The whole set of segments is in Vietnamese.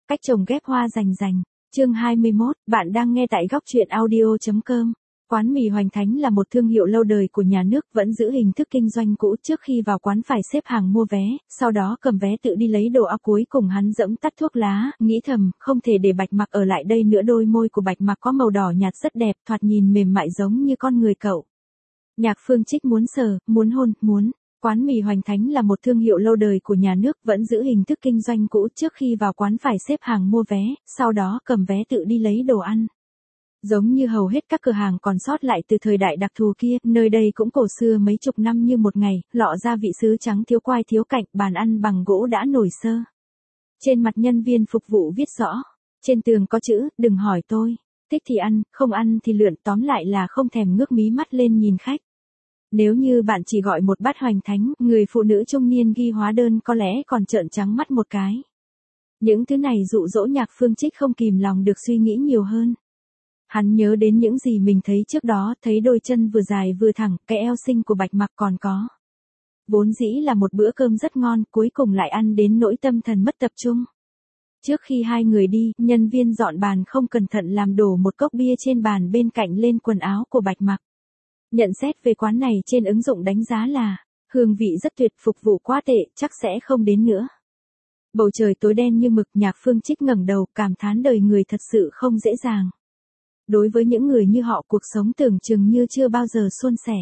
Cách trồng ghép hoa rành rành. Chương 21, bạn đang nghe tại góc truyện audio.com. Quán mì Hoành Thánh là một thương hiệu lâu đời của nhà nước, vẫn giữ hình thức kinh doanh cũ. Trước khi vào quán phải xếp hàng mua vé, sau đó cầm vé tự đi lấy đồ. Cuối cùng hắn giẫm tắt thuốc lá, nghĩ thầm, không thể để Bạch Mặc ở lại đây nữa. Đôi môi của Bạch Mặc có màu đỏ nhạt rất đẹp, thoạt nhìn mềm mại giống như con người cậu. Nhạc Phương Trích muốn sờ, muốn hôn, muốn. Quán mì Hoành Thánh là một thương hiệu lâu đời của nhà nước, vẫn giữ hình thức kinh doanh cũ. Trước khi vào quán phải xếp hàng mua vé, sau đó cầm vé tự đi lấy đồ ăn. Giống như hầu hết các cửa hàng còn sót lại từ thời đại đặc thù kia, nơi đây cũng cổ xưa mấy chục năm như một ngày, lọ gia vị sứ trắng thiếu quai thiếu cạnh, bàn ăn bằng gỗ đã nổi sơ. Trên mặt nhân viên phục vụ viết rõ, trên tường có chữ, đừng hỏi tôi, thích thì ăn, không ăn thì lượn, tóm lại là không thèm ngước mí mắt lên nhìn khách. Nếu như bạn chỉ gọi một bát Hoành Thánh, người phụ nữ trung niên ghi hóa đơn có lẽ còn trợn trắng mắt một cái. Những thứ này dụ dỗ Nhạc Phương Trích không kìm lòng được suy nghĩ nhiều hơn. Hắn nhớ đến những gì mình thấy trước đó, thấy đôi chân vừa dài vừa thẳng, cái eo xinh của Bạch Mặc còn có. Vốn dĩ là một bữa cơm rất ngon, cuối cùng lại ăn đến nỗi tâm thần mất tập trung. Trước khi hai người đi, nhân viên dọn bàn không cẩn thận làm đổ một cốc bia trên bàn bên cạnh lên quần áo của Bạch Mặc. Nhận xét về quán này trên ứng dụng đánh giá là, hương vị rất tuyệt, phục vụ quá tệ, chắc sẽ không đến nữa. Bầu trời tối đen như mực, Nhạc Phương Trích ngẩng đầu, cảm thán đời người thật sự không dễ dàng. Đối với những người như họ, cuộc sống tưởng chừng như chưa bao giờ suôn sẻ.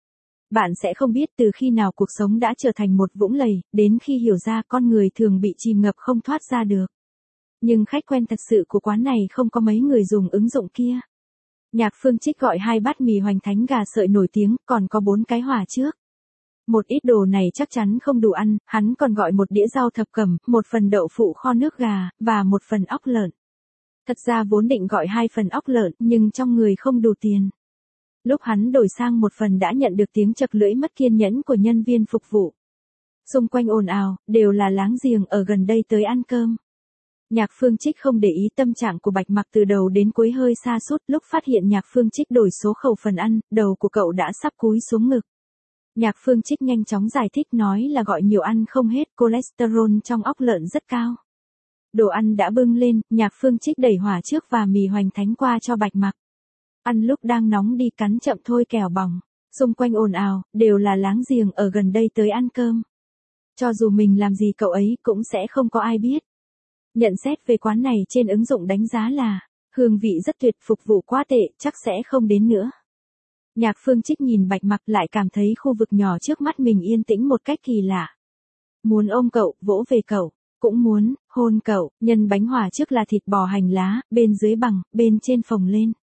Bạn sẽ không biết từ khi nào cuộc sống đã trở thành một vũng lầy, đến khi hiểu ra con người thường bị chìm ngập không thoát ra được. Nhưng khách quen thật sự của quán này không có mấy người dùng ứng dụng kia. Nhạc Phương Trích gọi 2 bát mì Hoành Thánh gà sợi nổi tiếng, còn có 4 cái hỏa trước. Một ít đồ này chắc chắn không đủ ăn, hắn còn gọi một đĩa rau thập cẩm, một phần đậu phụ kho nước gà, và một phần óc lợn. Thật ra vốn định gọi 2 phần óc lợn, nhưng trong người không đủ tiền. Lúc hắn đổi sang một phần đã nhận được tiếng chật lưỡi mất kiên nhẫn của nhân viên phục vụ. Xung quanh ồn ào, đều là láng giềng ở gần đây tới ăn cơm. Nhạc Phương Trích không để ý tâm trạng của Bạch Mặc từ đầu đến cuối hơi sa sút, lúc phát hiện Nhạc Phương Trích đổi số khẩu phần ăn, đầu của cậu đã sắp cúi xuống ngực. Nhạc Phương Trích nhanh chóng giải thích, nói là gọi nhiều ăn không hết, cholesterol trong óc lợn rất cao. Đồ ăn đã bưng lên, Nhạc Phương Trích đẩy hỏa trước và mì Hoành Thánh qua cho Bạch Mặc. Ăn lúc đang nóng đi, cắn chậm thôi kẻo bỏng. Xung quanh ồn ào, đều là láng giềng ở gần đây tới ăn cơm. Cho dù mình làm gì cậu ấy cũng sẽ không có ai biết. Nhận xét về quán này trên ứng dụng đánh giá là, hương vị rất tuyệt, phục vụ quá tệ, chắc sẽ không đến nữa. Nhạc Phương Trích nhìn Bạch Mặc lại cảm thấy khu vực nhỏ trước mắt mình yên tĩnh một cách kỳ lạ. Muốn ôm cậu, vỗ về cậu, cũng muốn hôn cậu. Nhân bánh hỏa trước là thịt bò hành lá, bên dưới bằng, bên trên phồng lên.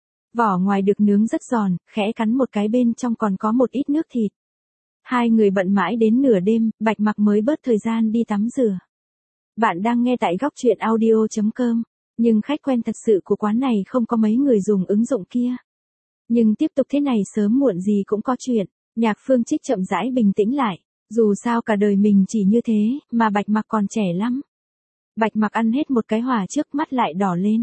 Vỏ ngoài được nướng rất giòn, khẽ cắn một cái bên trong còn có một ít nước thịt. Hai người bận mãi đến nửa đêm, Bạch Mặc mới bớt thời gian đi tắm rửa. Bạn đang nghe tại góc truyện audio.com, nhưng khách quen thật sự của quán này không có mấy người dùng ứng dụng kia. Nhưng tiếp tục thế này sớm muộn gì cũng có chuyện. Nhạc Phương Trích chậm rãi bình tĩnh lại. Dù sao cả đời mình chỉ như thế, mà Bạch Mặc còn trẻ lắm. Bạch Mặc ăn hết một cái hỏa trước, mắt lại đỏ lên.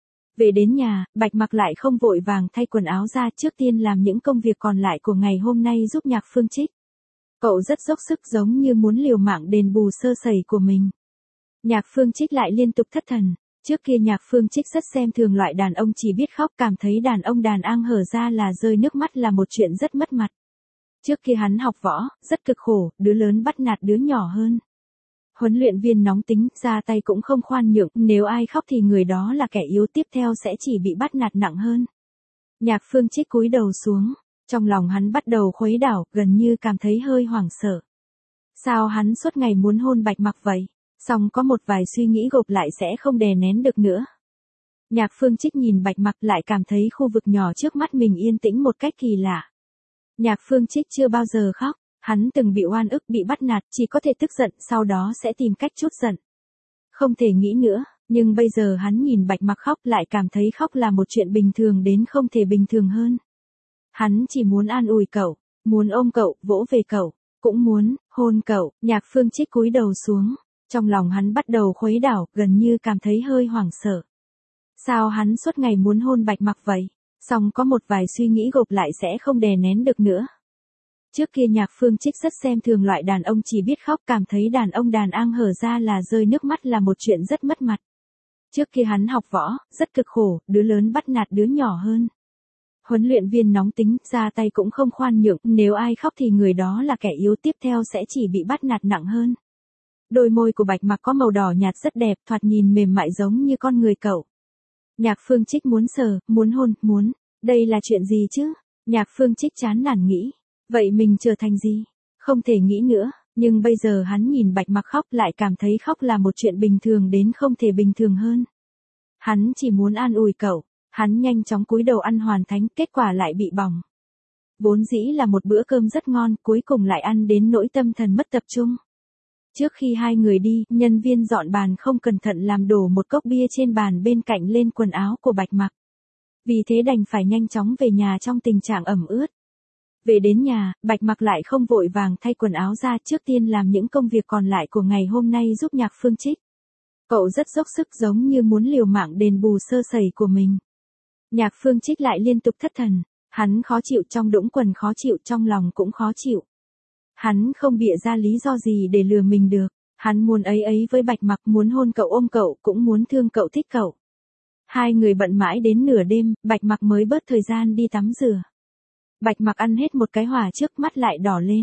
Về đến nhà, Bạch Mặc lại không vội vàng thay quần áo ra, trước tiên làm những công việc còn lại của ngày hôm nay giúp Nhạc Phương Trích. Cậu rất dốc sức, giống như muốn liều mạng đền bù sơ sẩy của mình. Nhạc Phương Trích lại liên tục thất thần. Trước kia Nhạc Phương Trích rất xem thường loại đàn ông chỉ biết khóc, cảm thấy đàn ông đàn ang hở ra là rơi nước mắt là một chuyện rất mất mặt. Trước kia hắn học võ, rất cực khổ, đứa lớn bắt nạt đứa nhỏ hơn. Huấn luyện viên nóng tính, ra tay cũng không khoan nhượng, nếu ai khóc thì người đó là kẻ yếu, tiếp theo sẽ chỉ bị bắt nạt nặng hơn. Nhạc Phương Trích cúi đầu xuống, trong lòng hắn bắt đầu khuấy đảo, gần như cảm thấy hơi hoảng sợ. Sao hắn suốt ngày muốn hôn Bạch Mặc vậy? Xong có một vài suy nghĩ gộp lại sẽ không đè nén được nữa. Nhạc Phương Trích nhìn Bạch Mặc lại cảm thấy khu vực nhỏ trước mắt mình yên tĩnh một cách kỳ lạ. Nhạc Phương Trích chưa bao giờ khóc, hắn từng bị oan ức, bị bắt nạt, chỉ có thể tức giận, sau đó sẽ tìm cách trút giận. Không thể nghĩ nữa, nhưng bây giờ hắn nhìn Bạch Mặc khóc lại cảm thấy khóc là một chuyện bình thường đến không thể bình thường hơn. Hắn chỉ muốn an ủi cậu, muốn ôm cậu, vỗ về cậu, cũng muốn hôn cậu. Nhạc Phương Trích cúi đầu xuống, trong lòng hắn bắt đầu khuấy đảo, gần như cảm thấy hơi hoảng sợ. Sao hắn suốt ngày muốn hôn Bạch Mặc vậy? Xong có một vài suy nghĩ gộp lại sẽ không đè nén được nữa. Trước kia Nhạc Phương Trích rất xem thường loại đàn ông chỉ biết khóc, cảm thấy đàn ông đàn ang hở ra là rơi nước mắt là một chuyện rất mất mặt. Trước kia hắn học võ, rất cực khổ, đứa lớn bắt nạt đứa nhỏ hơn. Huấn luyện viên nóng tính, ra tay cũng không khoan nhượng, nếu ai khóc thì người đó là kẻ yếu, tiếp theo sẽ chỉ bị bắt nạt nặng hơn. Đôi môi của Bạch Mặc có màu đỏ nhạt rất đẹp, thoạt nhìn mềm mại giống như con người cậu. Nhạc Phương Trích muốn sờ, muốn hôn, muốn. Đây là chuyện gì chứ? Nhạc Phương Trích chán nản nghĩ. Vậy mình trở thành gì? Không thể nghĩ nữa, nhưng bây giờ hắn nhìn Bạch Mặc khóc lại cảm thấy khóc là một chuyện bình thường đến không thể bình thường hơn. Hắn chỉ muốn an ủi cậu. Hắn nhanh chóng cúi đầu ăn hoàn thánh, kết quả lại bị bỏng. Vốn dĩ là một bữa cơm rất ngon, cuối cùng lại ăn đến nỗi tâm thần mất tập trung. Trước khi hai người đi, nhân viên dọn bàn không cẩn thận làm đổ một cốc bia trên bàn bên cạnh lên quần áo của Bạch Mặc. Vì thế đành phải nhanh chóng về nhà trong tình trạng ẩm ướt. Về đến nhà, Bạch Mặc lại không vội vàng thay quần áo ra, trước tiên làm những công việc còn lại của ngày hôm nay giúp Nhạc Phương Trích. Cậu rất dốc sức giống như muốn liều mạng đền bù sơ sẩy của mình. Nhạc Phương Trích lại liên tục thất thần, hắn khó chịu trong đũng quần, khó chịu trong lòng cũng khó chịu. Hắn không bịa ra lý do gì để lừa mình được, hắn muốn ấy ấy với Bạch Mặc, muốn hôn cậu, ôm cậu, cũng muốn thương cậu, thích cậu. Hai người bận mãi đến nửa đêm, Bạch Mặc mới bớt thời gian đi tắm rửa. Bạch Mặc ăn hết một cái hỏa trước, mắt lại đỏ lên.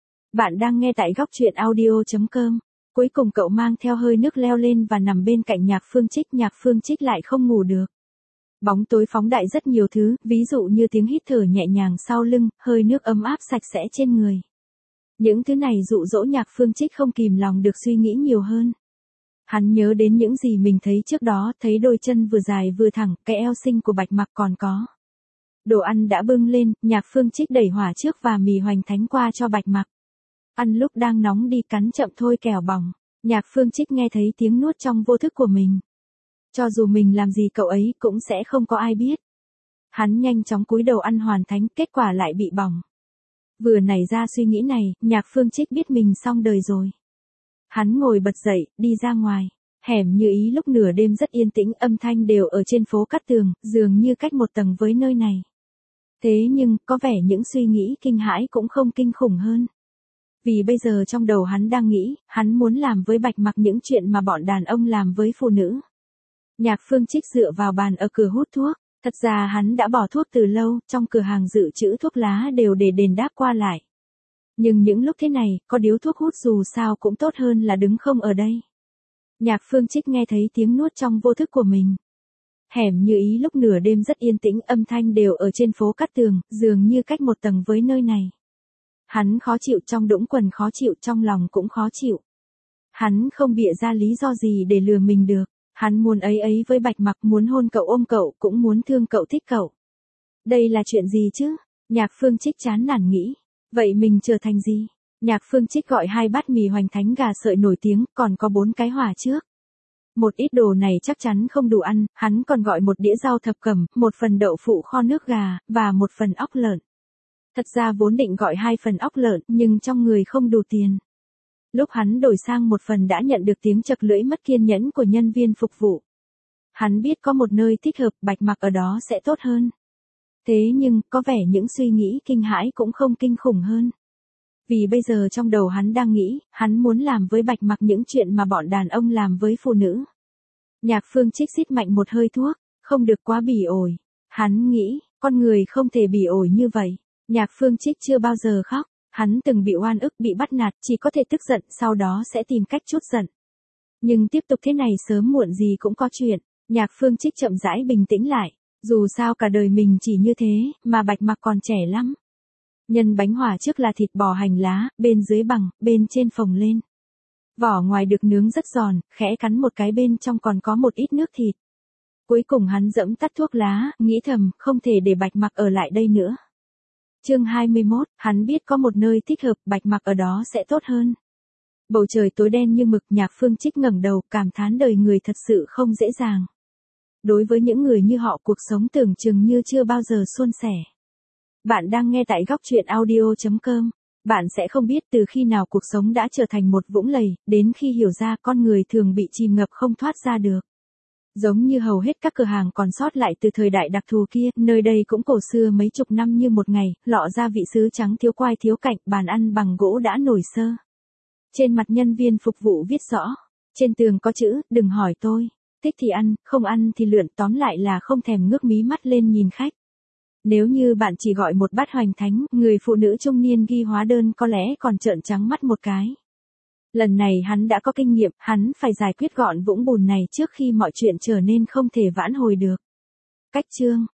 Bạn đang nghe tại góc truyện audio.com. Cuối cùng cậu mang theo hơi nước leo lên và nằm bên cạnh Nhạc Phương Trích. Nhạc Phương Trích lại không ngủ được. Bóng tối phóng đại rất nhiều thứ, ví dụ như tiếng hít thở nhẹ nhàng sau lưng, hơi nước ấm áp sạch sẽ trên người. Những thứ này dụ dỗ Nhạc Phương Trích không kìm lòng được suy nghĩ nhiều hơn. Hắn nhớ đến những gì mình thấy trước đó, thấy đôi chân vừa dài vừa thẳng, cái eo xinh của Bạch Mặc, còn có. Đồ ăn đã bưng lên, Nhạc Phương Trích đẩy hỏa trước và mì hoành thánh qua cho Bạch Mặc. Ăn lúc đang nóng đi, cắn chậm thôi kẻo bỏng. Nhạc Phương Trích nghe thấy tiếng nuốt trong vô thức của mình. Cho dù mình làm gì cậu ấy cũng sẽ không có ai biết. Hắn nhanh chóng cúi đầu ăn hoàn thánh, kết quả lại bị bỏng. Vừa nảy ra suy nghĩ này, Nhạc Phương Trích biết mình xong đời rồi. Hắn ngồi bật dậy, đi ra ngoài. Hẻm Như Ý lúc nửa đêm rất yên tĩnh, âm thanh đều ở trên phố Cát Tường, dường như cách một tầng với nơi này. Thế nhưng, có vẻ những suy nghĩ kinh hãi cũng không kinh khủng hơn. Vì bây giờ trong đầu hắn đang nghĩ, hắn muốn làm với Bạch Mặc những chuyện mà bọn đàn ông làm với phụ nữ. Nhạc Phương Trích dựa vào bàn ở cửa hút thuốc. Thật ra hắn đã bỏ thuốc từ lâu, trong cửa hàng dự trữ thuốc lá đều để đền đáp qua lại. Nhưng những lúc thế này, có điếu thuốc hút dù sao cũng tốt hơn là đứng không ở đây. Nhạc Phương Trích nghe thấy tiếng nuốt trong vô thức của mình. Hẻm Như Ý lúc nửa đêm rất yên tĩnh, âm thanh đều ở trên phố Cát Tường, dường như cách một tầng với nơi này. Hắn khó chịu trong đũng quần, khó chịu trong lòng cũng khó chịu. Hắn không bịa ra lý do gì để lừa mình được. Hắn muốn ấy ấy với Bạch Mặc, muốn hôn cậu, ôm cậu, cũng muốn thương cậu, thích cậu. Đây là chuyện gì chứ? Nhạc Phương Trích chán nản nghĩ. Vậy mình trở thành gì? Nhạc Phương Trích gọi 2 bát mì hoành thánh gà sợi nổi tiếng, còn có 4 cái hỏa trước. Một ít đồ này chắc chắn không đủ ăn, hắn còn gọi một đĩa rau thập cẩm, một phần đậu phụ kho nước gà, và một phần óc lợn. Thật ra vốn định gọi 2 phần óc lợn, nhưng trong người không đủ tiền. Lúc hắn đổi sang một phần đã nhận được tiếng chật lưỡi mất kiên nhẫn của nhân viên phục vụ. Hắn biết có một nơi thích hợp, Bạch Mặc ở đó sẽ tốt hơn. Thế nhưng, có vẻ những suy nghĩ kinh hãi cũng không kinh khủng hơn. Vì bây giờ trong đầu hắn đang nghĩ, hắn muốn làm với Bạch Mặc những chuyện mà bọn đàn ông làm với phụ nữ. Nhạc Phương Trích xít mạnh một hơi thuốc, không được quá bỉ ổi. Hắn nghĩ, con người không thể bỉ ổi như vậy. Nhạc Phương Trích chưa bao giờ khóc. Hắn từng bị oan ức, bị bắt nạt, chỉ có thể tức giận, sau đó sẽ tìm cách trút giận. Nhưng tiếp tục thế này sớm muộn gì cũng có chuyện. Nhạc Phương Trích chậm rãi bình tĩnh lại. Dù sao cả đời mình chỉ như thế, mà Bạch Mặc còn trẻ lắm. Nhân bánh hỏa trước là thịt bò hành lá, bên dưới bằng, bên trên phồng lên. Vỏ ngoài được nướng rất giòn, khẽ cắn một cái bên trong còn có một ít nước thịt. Cuối cùng hắn giẫm tắt thuốc lá, nghĩ thầm, không thể để Bạch Mặc ở lại đây nữa. Chương 21, hắn biết có một nơi thích hợp, Bạch Mặc ở đó sẽ tốt hơn. Bầu trời tối đen như mực, Nhạc Phương Trích ngẩng đầu, cảm thán đời người thật sự không dễ dàng. Đối với những người như họ, cuộc sống tưởng chừng như chưa bao giờ suôn sẻ. Bạn đang nghe tại góc truyện audio.com. Bạn sẽ không biết từ khi nào cuộc sống đã trở thành một vũng lầy, đến khi hiểu ra con người thường bị chìm ngập không thoát ra được. Giống như hầu hết các cửa hàng còn sót lại từ thời đại đặc thù kia, nơi đây cũng cổ xưa mấy chục năm như một ngày, lọ gia vị sứ trắng thiếu quai thiếu cạnh, bàn ăn bằng gỗ đã nổi sơ. Trên mặt nhân viên phục vụ viết rõ, trên tường có chữ, đừng hỏi tôi. thích thì ăn, không ăn thì lượn, tóm lại là không thèm ngước mí mắt lên nhìn khách. Nếu như bạn chỉ gọi một bát hoành thánh, người phụ nữ trung niên ghi hóa đơn có lẽ còn trợn trắng mắt một cái. Lần này hắn đã có kinh nghiệm, hắn phải giải quyết gọn vũng bùn này trước khi mọi chuyện trở nên không thể vãn hồi được. Cách chương